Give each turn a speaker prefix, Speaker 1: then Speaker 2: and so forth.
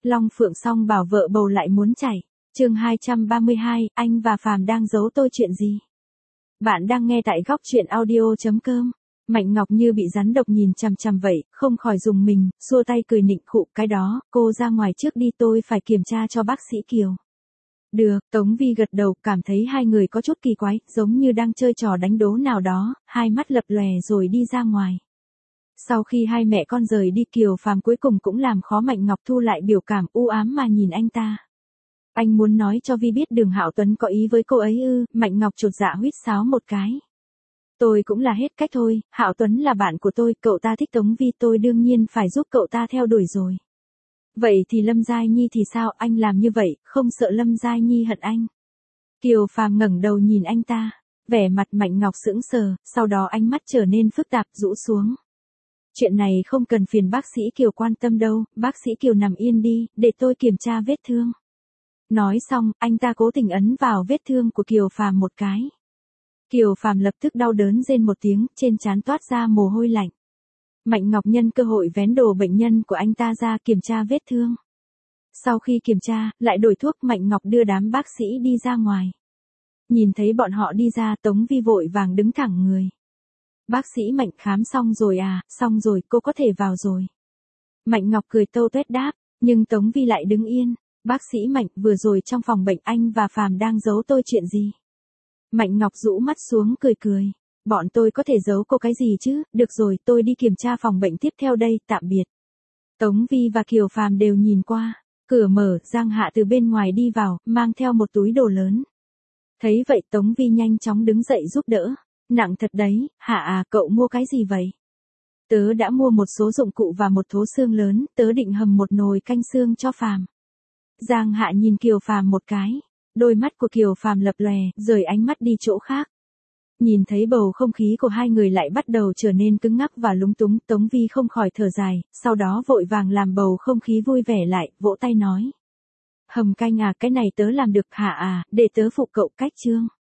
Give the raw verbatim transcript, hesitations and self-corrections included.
Speaker 1: Long Phượng song bảo vợ bầu lại muốn chảy. Chương hai trăm ba mươi hai, anh và Phàm đang giấu tôi chuyện gì? Bạn đang nghe tại góc truyện audio chấm com. Mạnh Ngọc như bị rắn độc nhìn chằm chằm vậy, không khỏi dùng mình, xua tay cười nịnh khụ, cái đó, cô ra ngoài trước đi, tôi phải kiểm tra cho bác sĩ Kiều. Được, Tống Vi gật đầu, cảm thấy hai người có chút kỳ quái, giống như đang chơi trò đánh đố nào đó, hai mắt lập lòe rồi đi ra ngoài. Sau khi hai mẹ con rời đi, Kiều Phàm cuối cùng cũng làm khó Mạnh Ngọc thu lại biểu cảm u ám mà nhìn anh ta. Anh muốn nói cho Vi biết Đường Hạo Tuấn có ý với cô ấy ư? Mạnh Ngọc chột dạ huýt sáo một cái. Tôi cũng là hết cách thôi, Hạo Tuấn là bạn của tôi, cậu ta thích Tống Vi, tôi đương nhiên phải giúp cậu ta theo đuổi rồi. Vậy thì Lâm Giai Nhi thì sao, anh làm như vậy, không sợ Lâm Giai Nhi hận anh? Kiều Phàm ngẩng đầu nhìn anh ta, vẻ mặt Mạnh Ngọc sững sờ, sau đó ánh mắt trở nên phức tạp, rũ xuống. Chuyện này không cần phiền bác sĩ Kiều quan tâm đâu, bác sĩ Kiều nằm yên đi, để tôi kiểm tra vết thương. Nói xong, anh ta cố tình ấn vào vết thương của Kiều Phàm một cái. Kiều Phàm lập tức đau đớn rên một tiếng, trên trán toát ra mồ hôi lạnh. Mạnh Ngọc nhân cơ hội vén đồ bệnh nhân của anh ta ra kiểm tra vết thương. Sau khi kiểm tra, lại đổi thuốc, Mạnh Ngọc đưa đám bác sĩ đi ra ngoài. Nhìn thấy bọn họ đi ra, Tống Vi vội vàng đứng thẳng người. Bác sĩ Mạnh khám xong rồi à? Xong rồi, cô có thể vào rồi. Mạnh Ngọc cười tâu tuét đáp, nhưng Tống Vi lại đứng yên. Bác sĩ Mạnh, vừa rồi trong phòng bệnh anh và Phàm đang giấu tôi chuyện gì? Mạnh Ngọc rũ mắt xuống cười cười. Bọn tôi có thể giấu cô cái gì chứ? Được rồi, tôi đi kiểm tra phòng bệnh tiếp theo đây, tạm biệt. Tống Vi và Kiều Phàm đều nhìn qua. Cửa mở, Giang Hạ từ bên ngoài đi vào, mang theo một túi đồ lớn. Thấy vậy Tống Vi nhanh chóng đứng dậy giúp đỡ. Nặng thật đấy, Hạ à, cậu mua cái gì vậy? Tớ đã mua một số dụng cụ và một thố xương lớn, tớ định hầm một nồi canh xương cho Phàm. Giang Hạ nhìn Kiều Phàm một cái, đôi mắt của Kiều Phàm lập lòe, rời ánh mắt đi chỗ khác. Nhìn thấy bầu không khí của hai người lại bắt đầu trở nên cứng ngắc và lúng túng, Tống Vi không khỏi thở dài, sau đó vội vàng làm bầu không khí vui vẻ lại, vỗ tay nói. Hầm canh à, cái này tớ làm được, Hạ à, để tớ phụ cậu cách chương.